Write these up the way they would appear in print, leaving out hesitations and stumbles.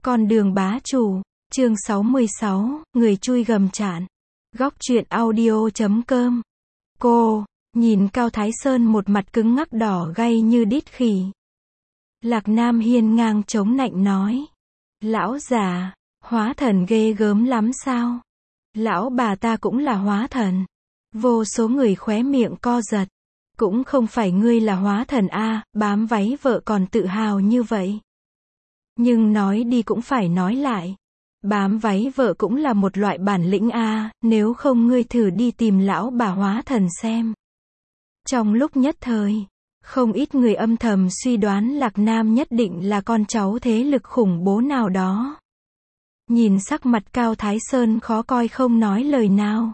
Con đường bá chủ, chương 66, người chui gầm chạn. Góc truyện audio.com. Cô, nhìn Cao Thái Sơn một mặt cứng ngắc đỏ gay như đít khỉ. Lạc Nam hiên ngang chống nạnh nói. Lão già, hóa thần ghê gớm lắm sao? Lão bà ta cũng là hóa thần. Vô số người khóe miệng co giật. Cũng không phải ngươi là hóa thần a, bám váy vợ còn tự hào như vậy. Nhưng nói đi cũng phải nói lại. Bám váy vợ cũng là một loại bản lĩnh a, nếu không ngươi thử đi tìm lão bà hóa thần xem. Trong lúc nhất thời, không ít người âm thầm suy đoán Lạc Nam nhất định là con cháu thế lực khủng bố nào đó. Nhìn sắc mặt Cao Thái Sơn khó coi không nói lời nào.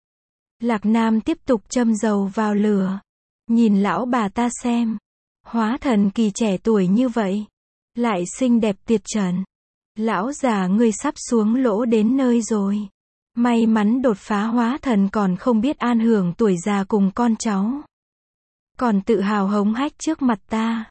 Lạc Nam tiếp tục châm dầu vào lửa. Nhìn lão bà ta xem. Hóa thần kỳ trẻ tuổi như vậy. Lại xinh đẹp tuyệt trần. Lão già ngươi sắp xuống lỗ đến nơi rồi. May mắn đột phá hóa thần còn không biết an hưởng tuổi già cùng con cháu. Còn tự hào hống hách trước mặt ta.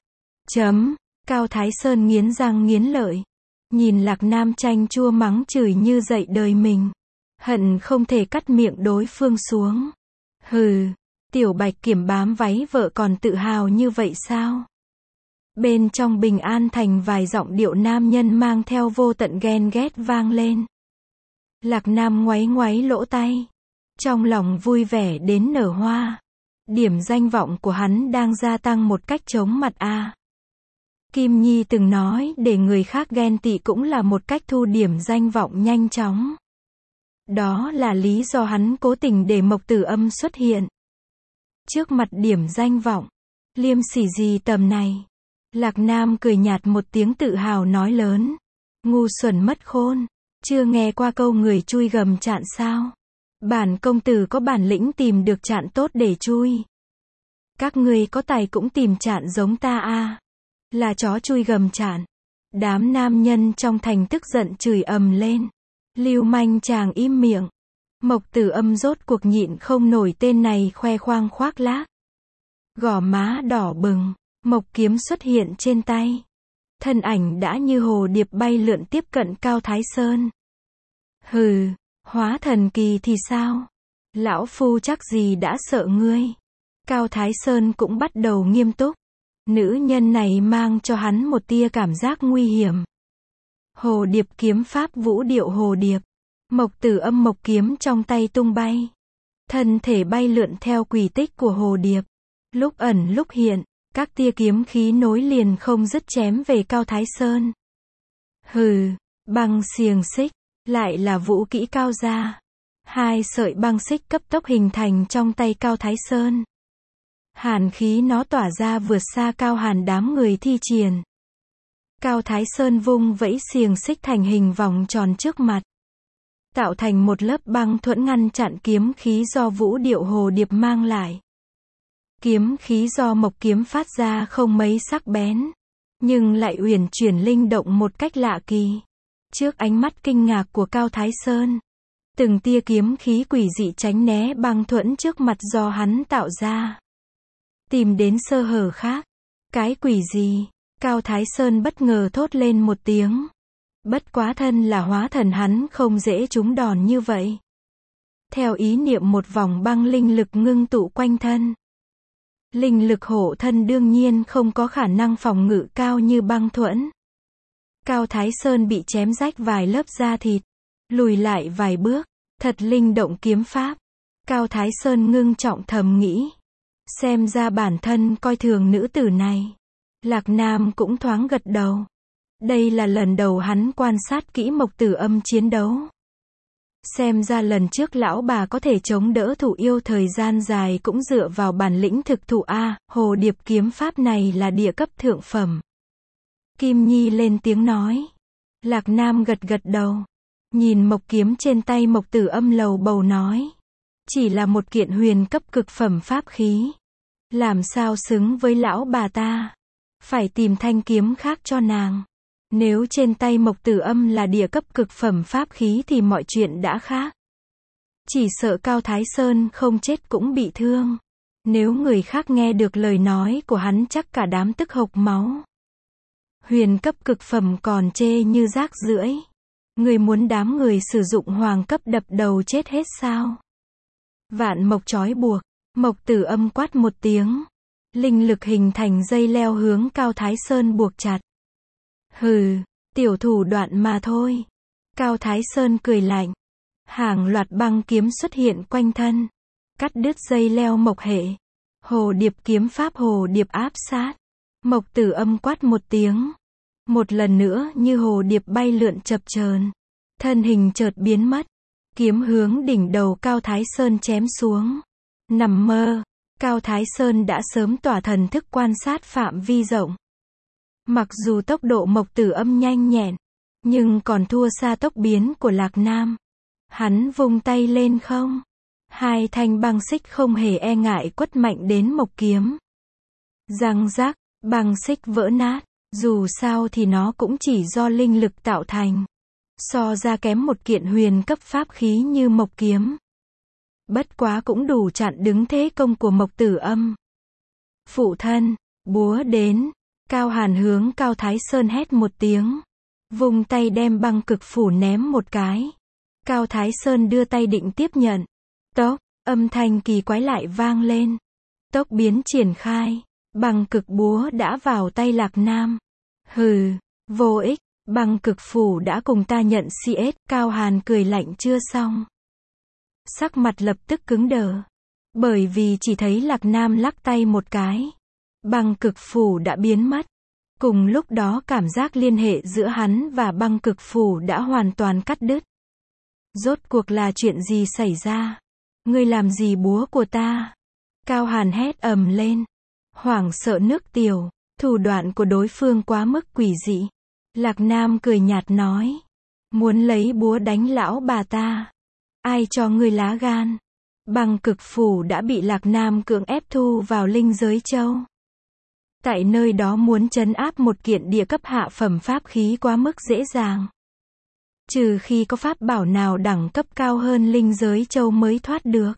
Cao Thái Sơn nghiến răng nghiến lợi. Nhìn Lạc Nam chanh chua mắng chửi như dậy đời mình. Hận không thể cắt miệng đối phương xuống. Hừ, tiểu bạch kiểm bám váy vợ còn tự hào như vậy sao? Bên trong Bình An Thành vài giọng điệu nam nhân mang theo vô tận ghen ghét vang lên. Lạc Nam ngoáy ngoáy lỗ tay. Trong lòng vui vẻ đến nở hoa. Điểm danh vọng của hắn đang gia tăng một cách chóng mặt a. Kim Nhi từng nói để người khác ghen tị cũng là một cách thu điểm danh vọng nhanh chóng. Đó là lý do hắn cố tình để Mộc Tử Âm xuất hiện. Trước mặt điểm danh vọng, liêm sỉ gì tầm này. Lạc Nam cười nhạt một tiếng tự hào nói lớn. Ngu xuẩn mất khôn, chưa nghe qua câu người chui gầm chạn sao? Bản công tử có bản lĩnh tìm được chạn tốt để chui. Các ngươi có tài cũng tìm chạn giống ta a. Là chó chui gầm chạn. Đám nam nhân trong thành tức giận chửi ầm lên. Lưu manh chàng im miệng. Mộc Tử Âm rốt cuộc nhịn không nổi tên này khoe khoang khoác lác. Gò má đỏ bừng, mộc kiếm xuất hiện trên tay. Thân ảnh đã như hồ điệp bay lượn tiếp cận Cao Thái Sơn. Hừ, hóa thần kỳ thì sao? Lão phu chắc gì đã sợ ngươi. Cao Thái Sơn cũng bắt đầu nghiêm túc. Nữ nhân này mang cho hắn một tia cảm giác nguy hiểm. Hồ điệp kiếm pháp vũ điệu hồ điệp. Mộc Tử Âm mộc kiếm trong tay tung bay. Thân thể bay lượn theo quỹ tích của hồ điệp. Lúc ẩn lúc hiện, các tia kiếm khí nối liền không dứt chém về Cao Thái Sơn. Hừ, băng xiềng xích, lại là vũ kỹ cao gia. Hai sợi băng xích cấp tốc hình thành trong tay Cao Thái Sơn. Hàn khí nó tỏa ra vượt xa Cao Hàn đám người thi triển. Cao Thái Sơn vung vẫy xiềng xích thành hình vòng tròn trước mặt. Tạo thành một lớp băng thuẫn ngăn chặn kiếm khí do vũ điệu hồ điệp mang lại. Kiếm khí do mộc kiếm phát ra không mấy sắc bén, nhưng lại uyển chuyển linh động một cách lạ kỳ. Trước ánh mắt kinh ngạc của Cao Thái Sơn, từng tia kiếm khí quỷ dị tránh né băng thuẫn trước mặt do hắn tạo ra. Tìm đến sơ hở khác. Cái quỷ gì? Cao Thái Sơn bất ngờ thốt lên một tiếng. Bất quá thân là hóa thần hắn không dễ trúng đòn như vậy. Theo ý niệm một vòng băng linh lực ngưng tụ quanh thân. Linh lực hộ thân đương nhiên không có khả năng phòng ngự cao như băng thuẫn. Cao Thái Sơn bị chém rách vài lớp da thịt. Lùi lại vài bước. Thật linh động kiếm pháp. Cao Thái Sơn ngưng trọng thầm nghĩ. Xem ra bản thân coi thường nữ tử này. Lạc Nam cũng thoáng gật đầu. Đây là lần đầu hắn quan sát kỹ Mộc Tử Âm chiến đấu. Xem ra lần trước lão bà có thể chống đỡ thủ yêu thời gian dài cũng dựa vào bản lĩnh thực thụ a, hồ điệp kiếm pháp này là địa cấp thượng phẩm. Kim Nhi lên tiếng nói. Lạc Nam gật gật đầu. Nhìn mộc kiếm trên tay Mộc Tử Âm lầu bầu nói. Chỉ là một kiện huyền cấp cực phẩm pháp khí. Làm sao xứng với lão bà ta. Phải tìm thanh kiếm khác cho nàng. Nếu trên tay Mộc Tử Âm là địa cấp cực phẩm pháp khí thì mọi chuyện đã khác. Chỉ sợ Cao Thái Sơn không chết cũng bị thương. Nếu người khác nghe được lời nói của hắn chắc cả đám tức hộc máu. Huyền cấp cực phẩm còn chê như rác rưởi. Người muốn đám người sử dụng hoàng cấp đập đầu chết hết sao? Vạn mộc trói buộc. Mộc Tử Âm quát một tiếng. Linh lực hình thành dây leo hướng Cao Thái Sơn buộc chặt. Hừ, tiểu thủ đoạn mà thôi. Cao Thái Sơn cười lạnh. Hàng loạt băng kiếm xuất hiện quanh thân. Cắt đứt dây leo mộc hệ. Hồ điệp kiếm pháp hồ điệp áp sát. Mộc Tử Âm quát một tiếng. Một lần nữa như hồ điệp bay lượn chập chờn. Thân hình chợt biến mất. Kiếm hướng đỉnh đầu Cao Thái Sơn chém xuống. Nằm mơ. Cao Thái Sơn đã sớm tỏa thần thức quan sát phạm vi rộng. Mặc dù tốc độ Mộc Tử Âm nhanh nhẹn, nhưng còn thua xa tốc biến của Lạc Nam. Hắn vung tay lên không. Hai thanh băng xích không hề e ngại quất mạnh đến mộc kiếm. Răng rác, băng xích vỡ nát. Dù sao thì nó cũng chỉ do linh lực tạo thành. So ra kém một kiện huyền cấp pháp khí như mộc kiếm. Bất quá cũng đủ chặn đứng thế công của Mộc Tử Âm. Phụ thân, búa đến. Cao Hàn hướng Cao Thái Sơn hét một tiếng. Vung tay đem băng cực phủ ném một cái. Cao Thái Sơn đưa tay định tiếp nhận. Tốc, âm thanh kỳ quái lại vang lên. Tốc biến triển khai. Băng cực búa đã vào tay Lạc Nam. Hừ, vô ích, băng cực phủ đã cùng ta nhận CS. Cao Hàn cười lạnh chưa xong. Sắc mặt lập tức cứng đờ. Bởi vì chỉ thấy Lạc Nam lắc tay một cái. Băng cực phủ đã biến mất. Cùng lúc đó cảm giác liên hệ giữa hắn và băng cực phủ đã hoàn toàn cắt đứt. Rốt cuộc là chuyện gì xảy ra? Ngươi làm gì búa của ta? Cao Hàn hét ầm lên. Hoảng sợ nước tiểu. Thủ đoạn của đối phương quá mức quỷ dị. Lạc Nam cười nhạt nói. Muốn lấy búa đánh lão bà ta. Ai cho ngươi lá gan? Băng cực phủ đã bị Lạc Nam cưỡng ép thu vào linh giới châu. Tại nơi đó muốn trấn áp một kiện địa cấp hạ phẩm pháp khí quá mức dễ dàng. Trừ khi có pháp bảo nào đẳng cấp cao hơn linh giới châu mới thoát được.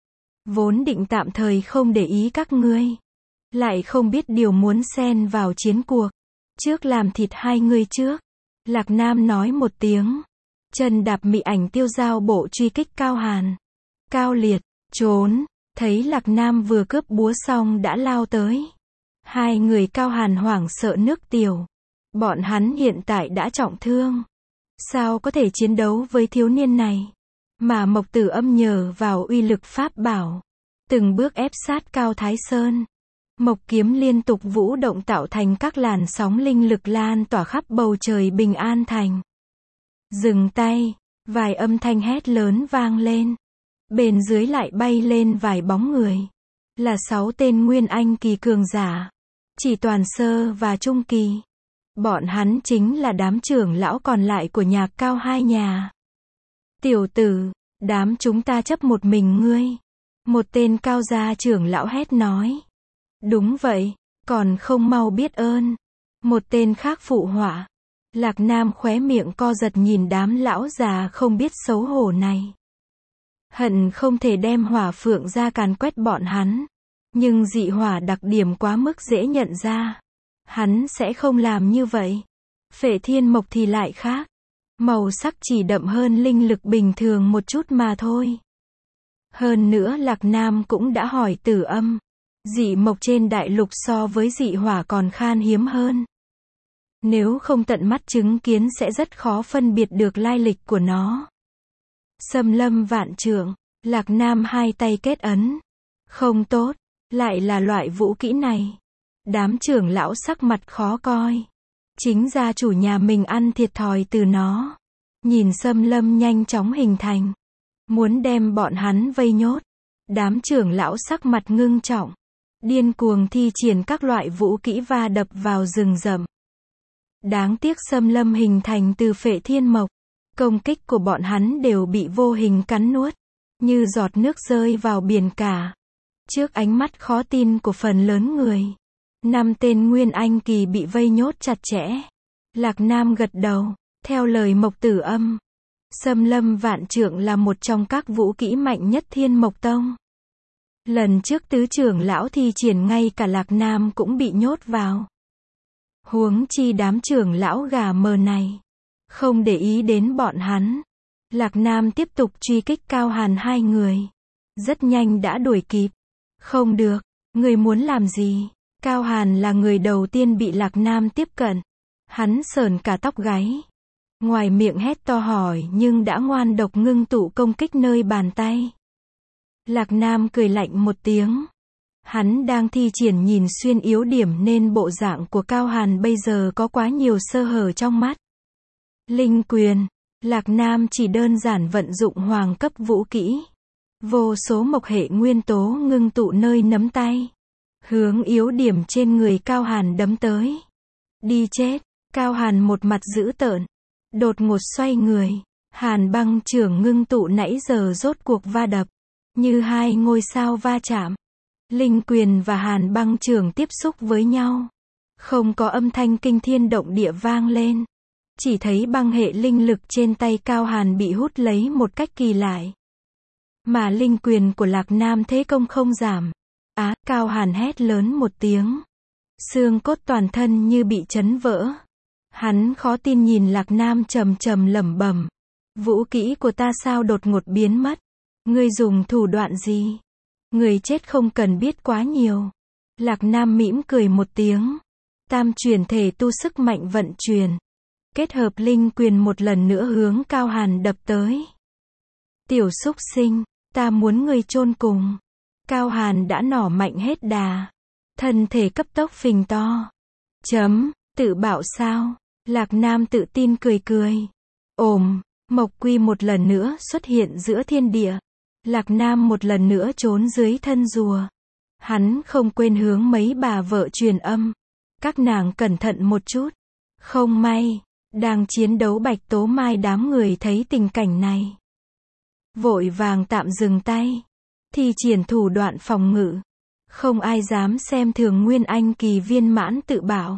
Vốn định tạm thời không để ý các ngươi. Lại không biết điều muốn xen vào chiến cuộc. Trước làm thịt hai ngươi trước. Lạc Nam nói một tiếng. Chân đạp mị ảnh tiêu dao bộ truy kích Cao Hàn. Cao Liệt, trốn. Thấy Lạc Nam vừa cướp búa xong đã lao tới. Hai người Cao Hàn hoảng sợ nước tiểu. Bọn hắn hiện tại đã trọng thương. Sao có thể chiến đấu với thiếu niên này? Mà Mộc Tử Âm nhờ vào uy lực pháp bảo. Từng bước ép sát Cao Thái Sơn. Mộc kiếm liên tục vũ động tạo thành các làn sóng linh lực lan tỏa khắp bầu trời Bình An Thành. Dừng tay. Vài âm thanh hét lớn vang lên. Bên dưới lại bay lên vài bóng người. Là 6 tên Nguyên Anh kỳ cường giả. Chỉ toàn sơ và trung kỳ. Bọn hắn chính là đám trưởng lão còn lại của nhà Cao hai nhà. Tiểu tử, đám chúng ta chấp một mình ngươi. Một tên Cao gia trưởng lão hét nói. Đúng vậy, còn không mau biết ơn. Một tên khác phụ họa. Lạc Nam khóe miệng co giật nhìn đám lão già không biết xấu hổ này. Hận không thể đem hỏa phượng ra càn quét bọn hắn. Nhưng dị hỏa đặc điểm quá mức dễ nhận ra. Hắn sẽ không làm như vậy. Phệ thiên mộc thì lại khác. Màu sắc chỉ đậm hơn linh lực bình thường một chút mà thôi. Hơn nữa Lạc Nam cũng đã hỏi Tử Âm. Dị mộc trên đại lục so với dị hỏa còn khan hiếm hơn. Nếu không tận mắt chứng kiến sẽ rất khó phân biệt được lai lịch của nó. Xâm lâm vạn trượng. Lạc Nam hai tay kết ấn. Không tốt. Lại là loại vũ kỹ này. Đám trưởng lão sắc mặt khó coi. Chính gia chủ nhà mình ăn thiệt thòi từ nó. Nhìn xâm lâm nhanh chóng hình thành. Muốn đem bọn hắn vây nhốt. Đám trưởng lão sắc mặt ngưng trọng. Điên cuồng thi triển các loại vũ kỹ va đập vào rừng rậm. Đáng tiếc xâm lâm hình thành từ phệ thiên mộc. Công kích của bọn hắn đều bị vô hình cắn nuốt. Như giọt nước rơi vào biển cả. Trước ánh mắt khó tin của phần lớn người. 5 tên Nguyên Anh kỳ bị vây nhốt chặt chẽ. Lạc Nam gật đầu. Theo lời Mộc Tử Âm. Xâm lâm vạn trượng là một trong các vũ kỹ mạnh nhất Thiên Mộc Tông. Lần trước tứ trưởng lão thi triển ngay cả Lạc Nam cũng bị nhốt vào. Huống chi đám trưởng lão gà mờ này. Không để ý đến bọn hắn. Lạc Nam tiếp tục truy kích Cao Hàn hai người. Rất nhanh đã đuổi kịp. Không được, người muốn làm gì? Cao Hàn là người đầu tiên bị Lạc Nam tiếp cận. Hắn sởn cả tóc gáy. Ngoài miệng hét to hỏi nhưng đã ngoan độc ngưng tụ công kích nơi bàn tay. Lạc Nam cười lạnh một tiếng. Hắn đang thi triển nhìn xuyên yếu điểm nên bộ dạng của Cao Hàn bây giờ có quá nhiều sơ hở trong mắt. Linh quyền. Lạc Nam chỉ đơn giản vận dụng hoàng cấp vũ kỹ. Vô số mộc hệ nguyên tố ngưng tụ nơi nắm tay. Hướng yếu điểm trên người Cao Hàn đấm tới. Đi chết. Cao Hàn một mặt dữ tợn. Đột ngột xoay người. Hàn băng chưởng ngưng tụ nãy giờ rốt cuộc va đập. Như hai ngôi sao va chạm. Linh quyền và hàn băng chưởng tiếp xúc với nhau. Không có âm thanh kinh thiên động địa vang lên. Chỉ thấy băng hệ linh lực trên tay Cao Hàn bị hút lấy một cách kỳ lạ. Mà linh quyền của Lạc Nam thế công không giảm. Cao Hàn hét lớn một tiếng. Xương cốt toàn thân như bị chấn vỡ. Hắn khó tin nhìn Lạc Nam trầm trầm lẩm bẩm. Vũ kỹ của ta sao đột ngột biến mất? Ngươi dùng thủ đoạn gì? Người chết không cần biết quá nhiều. Lạc Nam mỉm cười một tiếng. Tam chuyển thể tu sức mạnh vận chuyển. Kết hợp linh quyền một lần nữa hướng Cao Hàn đập tới. Tiểu súc sinh, ta muốn ngươi chôn cùng. Cao Hàn đã nỏ mạnh hết đà. Thân thể cấp tốc phình to. Tự bạo sao? Lạc Nam tự tin cười cười. Mộc quy một lần nữa xuất hiện giữa thiên địa. Lạc Nam một lần nữa trốn dưới thân rùa. Hắn không quên hướng mấy bà vợ truyền âm. Các nàng cẩn thận một chút. Không may, đang chiến đấu Bạch Tố Mai đám người thấy tình cảnh này. Vội vàng tạm dừng tay. Thi triển thủ đoạn phòng ngự. Không ai dám xem thường Nguyên Anh kỳ viên mãn tự bảo.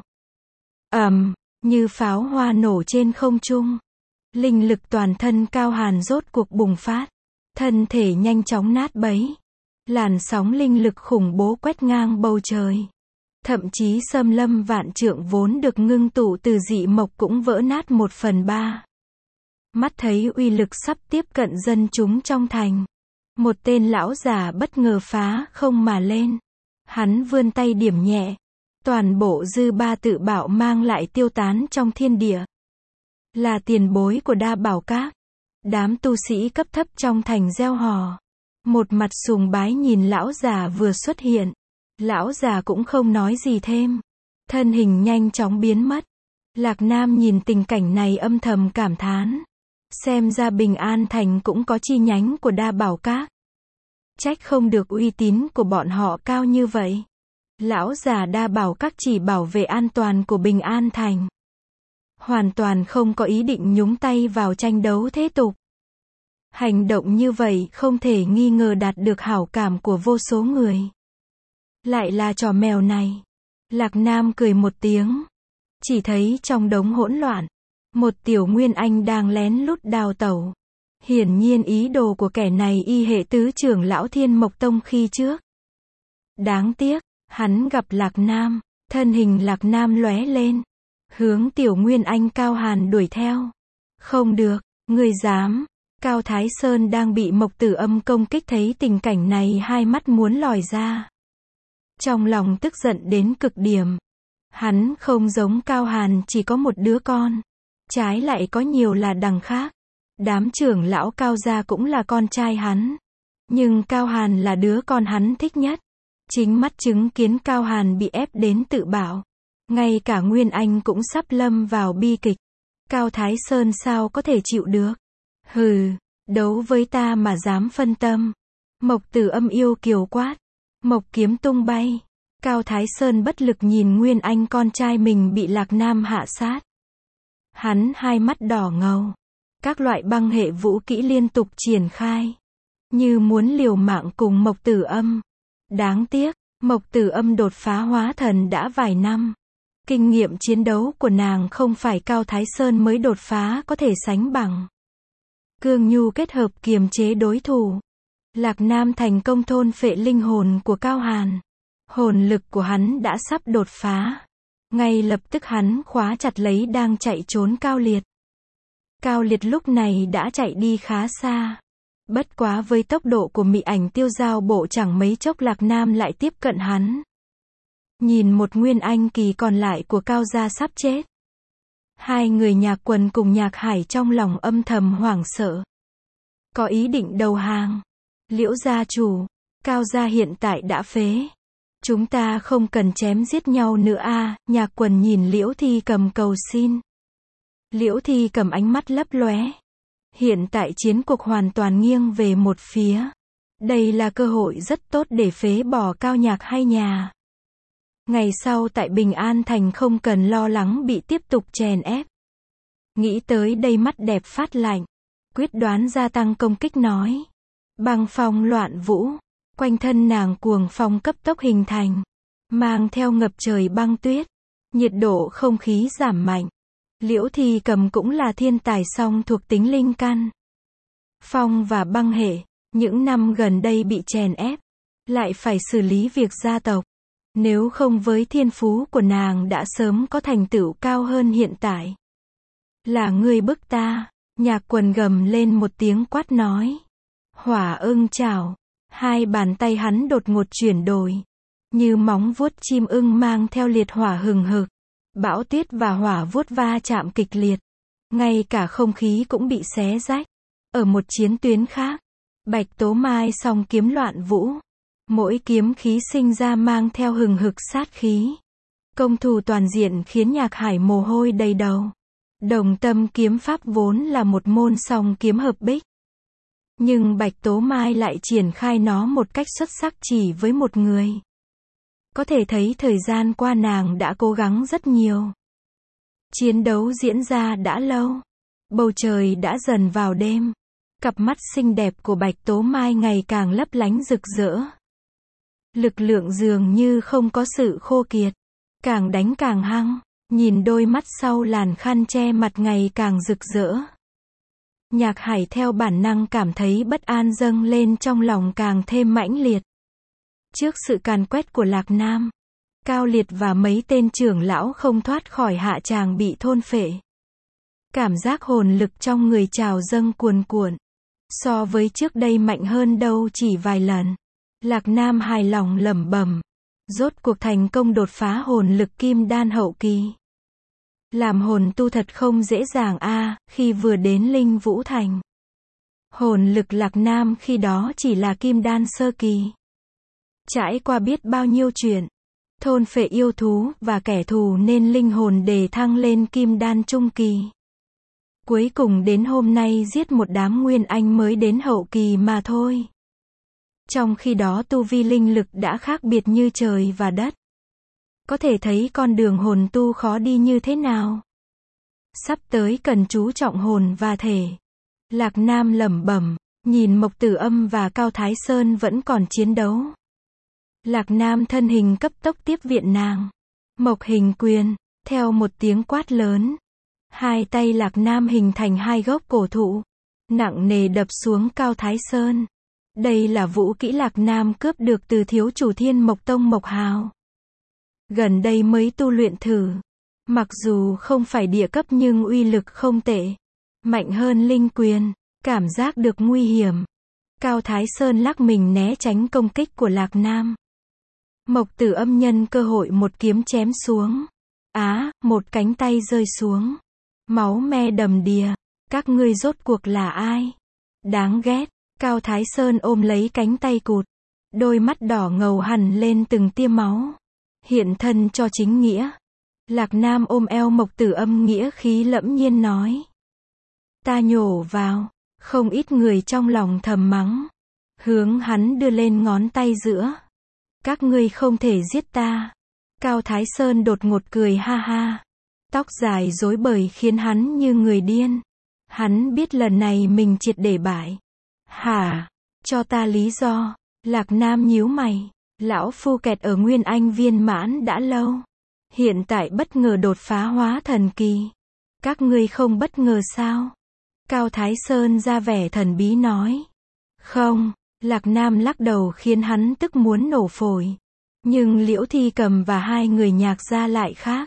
Như pháo hoa nổ trên không trung. Linh lực toàn thân Cao Hàn rốt cuộc bùng phát. Thân thể nhanh chóng nát bấy. Làn sóng linh lực khủng bố quét ngang bầu trời. Thậm chí xâm lâm vạn trượng vốn được ngưng tụ từ dị mộc cũng vỡ nát 1/3. Mắt thấy uy lực sắp tiếp cận dân chúng trong thành. Một tên lão già bất ngờ phá không mà lên. Hắn vươn tay điểm nhẹ. Toàn bộ dư ba tự bảo mang lại tiêu tán trong thiên địa. Là tiền bối của Đa Bảo Các. Đám tu sĩ cấp thấp trong thành reo hò. Một mặt sùng bái nhìn lão già vừa xuất hiện. Lão già cũng không nói gì thêm. Thân hình nhanh chóng biến mất. Lạc Nam nhìn tình cảnh này âm thầm cảm thán. Xem ra Bình An Thành cũng có chi nhánh của Đa Bảo Các. Trách không được uy tín của bọn họ cao như vậy. Lão già Đa Bảo Các chỉ bảo vệ an toàn của Bình An Thành. Hoàn toàn không có ý định nhúng tay vào tranh đấu thế tục. Hành động như vậy không thể nghi ngờ đạt được hảo cảm của vô số người. Lại là trò mèo này. Lạc Nam cười một tiếng. Chỉ thấy trong đống hỗn loạn. Một tiểu Nguyên Anh đang lén lút đào tẩu. Hiển nhiên ý đồ của kẻ này y hệ tứ trưởng lão Thiên Mộc Tông khi trước. Đáng tiếc, hắn gặp Lạc Nam. Thân hình Lạc Nam lóe lên. Hướng tiểu Nguyên Anh Cao Hàn đuổi theo. Không được, người dám. Cao Thái Sơn đang bị Mộc Tử Âm công kích thấy tình cảnh này hai mắt muốn lòi ra. Trong lòng tức giận đến cực điểm. Hắn không giống Cao Hàn chỉ có một đứa con. Trái lại có nhiều là đằng khác. Đám trưởng lão Cao gia cũng là con trai hắn. Nhưng Cao Hàn là đứa con hắn thích nhất. Chính mắt chứng kiến Cao Hàn bị ép đến tự bạo. Ngay cả Nguyên Anh cũng sắp lâm vào bi kịch. Cao Thái Sơn sao có thể chịu được. Hừ, đấu với ta mà dám phân tâm. Mộc Tử Âm yêu kiều quát. Mộc kiếm tung bay. Cao Thái Sơn bất lực nhìn Nguyên Anh con trai mình bị Lạc Nam hạ sát. Hắn hai mắt đỏ ngầu. Các loại băng hệ vũ kỹ liên tục triển khai. Như muốn liều mạng cùng Mộc Tử Âm. Đáng tiếc, Mộc Tử Âm đột phá hóa thần đã vài năm. Kinh nghiệm chiến đấu của nàng không phải Cao Thái Sơn mới đột phá có thể sánh bằng. Cương nhu kết hợp kiềm chế đối thủ. Lạc Nam thành công thôn phệ linh hồn của Cao Hàn. Hồn lực của hắn đã sắp đột phá. Ngay lập tức hắn khóa chặt lấy đang chạy trốn Cao Liệt. Cao Liệt lúc này đã chạy đi khá xa. Bất quá với tốc độ của Mị Ảnh Tiêu Dao bộ chẳng mấy chốc Lạc Nam lại tiếp cận hắn. Nhìn một nguyên anh kỳ còn lại của Cao gia sắp chết. Hai người Nhạc Quần cùng Nhạc Hải trong lòng âm thầm hoảng sợ. Có ý định đầu hàng. Liễu gia chủ, Cao gia hiện tại đã phế. Chúng ta không cần chém giết nhau nữa a. Nhạc Quần nhìn Liễu Thi Cầm cầu xin. Liễu Thi Cầm ánh mắt lấp lóe. Hiện tại chiến cuộc hoàn toàn nghiêng về một phía. Đây là cơ hội rất tốt để phế bỏ Cao Nhạc hai nhà. Ngày sau tại Bình An Thành không cần lo lắng bị tiếp tục chèn ép. Nghĩ tới đây mắt đẹp phát lạnh. Quyết đoán gia tăng công kích nói. Băng phong loạn vũ. Quanh thân nàng cuồng phong cấp tốc hình thành. Mang theo ngập trời băng tuyết. Nhiệt độ không khí giảm mạnh. Liễu Thi Cầm cũng là thiên tài song thuộc tính linh căn. Phong và băng hệ, những năm gần đây bị chèn ép. Lại phải xử lý việc gia tộc. Nếu không với thiên phú của nàng đã sớm có thành tựu cao hơn hiện tại. Là ngươi bức ta. Nhạc Quần gầm lên một tiếng quát nói. Hỏa ưng chảo. Hai bàn tay hắn đột ngột chuyển đổi. Như móng vuốt chim ưng mang theo liệt hỏa hừng hực. Bão tuyết và hỏa vuốt va chạm kịch liệt. Ngay cả không khí cũng bị xé rách. Ở một chiến tuyến khác. Bạch Tố Mai song kiếm loạn vũ. Mỗi kiếm khí sinh ra mang theo hừng hực sát khí. Công thủ toàn diện khiến Nhạc Hải mồ hôi đầy đầu. Đồng tâm kiếm pháp vốn là một môn song kiếm hợp bích. Nhưng Bạch Tố Mai lại triển khai nó một cách xuất sắc chỉ với một người. Có thể thấy thời gian qua nàng đã cố gắng rất nhiều. Chiến đấu diễn ra đã lâu. Bầu trời đã dần vào đêm. Cặp mắt xinh đẹp của Bạch Tố Mai ngày càng lấp lánh rực rỡ. Lực lượng dường như không có sự khô kiệt. Càng đánh càng hăng. Nhìn đôi mắt sau làn khăn che mặt ngày càng rực rỡ. Nhạc Hải theo bản năng cảm thấy bất an dâng lên trong lòng càng thêm mãnh liệt. Trước sự càn quét của Lạc Nam, Cao Liệt và mấy tên trưởng lão không thoát khỏi hạ tràng bị thôn phệ. Cảm giác hồn lực trong người trào dâng cuồn cuộn. So với trước đây mạnh hơn đâu chỉ vài lần. Lạc Nam hài lòng lẩm bẩm. Rốt cuộc thành công đột phá hồn lực kim đan hậu kỳ. Làm hồn tu thật không dễ dàng a. Khi vừa đến Linh Vũ Thành. Hồn lực Lạc Nam khi đó chỉ là kim đan sơ kỳ. Trải qua biết bao nhiêu chuyện. Thôn phệ yêu thú và kẻ thù nên linh hồn đề thăng lên kim đan trung kỳ. Cuối cùng đến hôm nay giết một đám nguyên anh mới đến hậu kỳ mà thôi. Trong khi đó tu vi linh lực đã khác biệt như trời và đất. Có thể thấy con đường hồn tu khó đi như thế nào. Sắp tới cần chú trọng hồn và thể. Lạc Nam lẩm bẩm, nhìn Mộc Tử Âm và Cao Thái Sơn vẫn còn chiến đấu. Lạc Nam thân hình cấp tốc tiếp viện nàng. Mộc hình quyền, theo một tiếng quát lớn. Hai tay Lạc Nam hình thành hai gốc cổ thụ. Nặng nề đập xuống Cao Thái Sơn. Đây là vũ kỹ Lạc Nam cướp được từ thiếu chủ Thiên Mộc Tông Mộc Hào. Gần đây mới tu luyện thử. Mặc dù không phải địa cấp nhưng uy lực không tệ. Mạnh hơn linh quyền. Cảm giác được nguy hiểm. Cao Thái Sơn lắc mình né tránh công kích của Lạc Nam. Mộc Tử Âm nhân cơ hội một kiếm chém xuống. Một cánh tay rơi xuống. Máu me đầm đìa. Các ngươi rốt cuộc là ai? Đáng ghét. Cao Thái Sơn ôm lấy cánh tay cụt. Đôi mắt đỏ ngầu hằn lên từng tia máu. Hiện thân cho chính nghĩa. Lạc Nam ôm eo Mộc Tử Âm nghĩa khí lẫm nhiên nói. Ta nhổ vào. Không ít người trong lòng thầm mắng. Hướng hắn đưa lên ngón tay giữa. Các ngươi không thể giết ta. Cao Thái Sơn đột ngột cười ha ha. Tóc dài rối bời khiến hắn như người điên. Hắn biết lần này mình triệt để bại. Hả? Cho ta lý do. Lạc Nam nhíu mày. Lão phu kẹt ở Nguyên Anh viên mãn đã lâu. Hiện tại bất ngờ đột phá hóa thần kỳ. Các ngươi không bất ngờ sao? Cao Thái Sơn ra vẻ thần bí nói. Không. Lạc Nam lắc đầu khiến hắn tức muốn nổ phổi. Nhưng Liễu Thi Cầm và hai người Nhạc gia lại khác.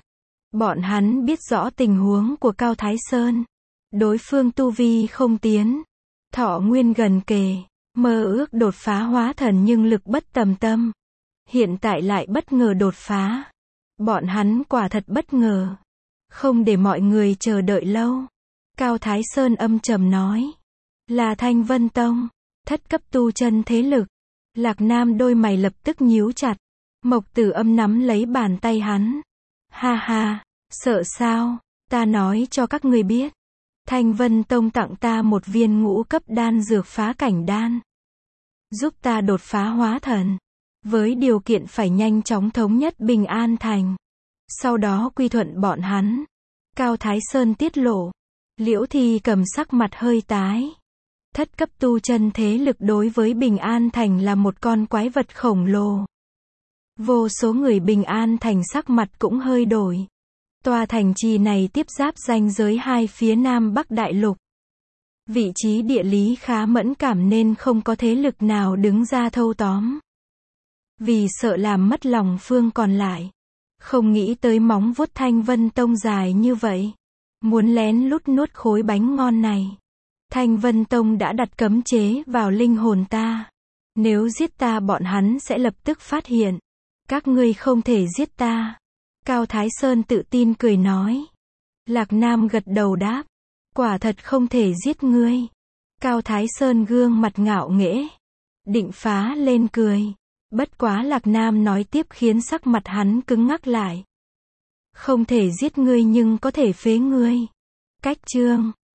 Bọn hắn biết rõ tình huống của Cao Thái Sơn. Đối phương tu vi không tiến, thọ nguyên gần kề, mơ ước đột phá hóa thần nhưng lực bất tầm tâm. Hiện tại lại bất ngờ đột phá. Bọn hắn quả thật bất ngờ. Không để mọi người chờ đợi lâu. Cao Thái Sơn âm trầm nói. Là Thanh Vân Tông, thất cấp tu chân thế lực. Lạc Nam đôi mày lập tức nhíu chặt. Mộc Tử Âm nắm lấy bàn tay hắn. Ha ha, sợ sao, ta nói cho các ngươi biết. Thanh Vân Tông tặng ta một viên ngũ cấp đan dược phá cảnh đan. Giúp ta đột phá hóa thần. Với điều kiện phải nhanh chóng thống nhất Bình An Thành. Sau đó quy thuận bọn hắn. Cao Thái Sơn tiết lộ. Liễu Thi cầm sắc mặt hơi tái. Thất cấp tu chân thế lực đối với Bình An Thành là một con quái vật khổng lồ. Vô số người Bình An Thành sắc mặt cũng hơi đổi. Tòa thành trì này tiếp giáp ranh giới hai phía Nam Bắc Đại Lục. Vị trí địa lý khá mẫn cảm nên không có thế lực nào đứng ra thâu tóm. Vì sợ làm mất lòng phương còn lại. Không nghĩ tới móng vuốt Thanh Vân Tông dài như vậy. Muốn lén lút nuốt khối bánh ngon này. Thanh Vân Tông đã đặt cấm chế vào linh hồn ta. Nếu giết ta bọn hắn sẽ lập tức phát hiện. Các ngươi không thể giết ta. Cao Thái Sơn tự tin cười nói. Lạc Nam gật đầu đáp. Quả thật không thể giết ngươi. Cao Thái Sơn gương mặt ngạo nghễ. Định phá lên cười. Bất quá Lạc Nam nói tiếp khiến sắc mặt hắn cứng ngắc lại. Không thể giết ngươi nhưng có thể phế ngươi. Cách chương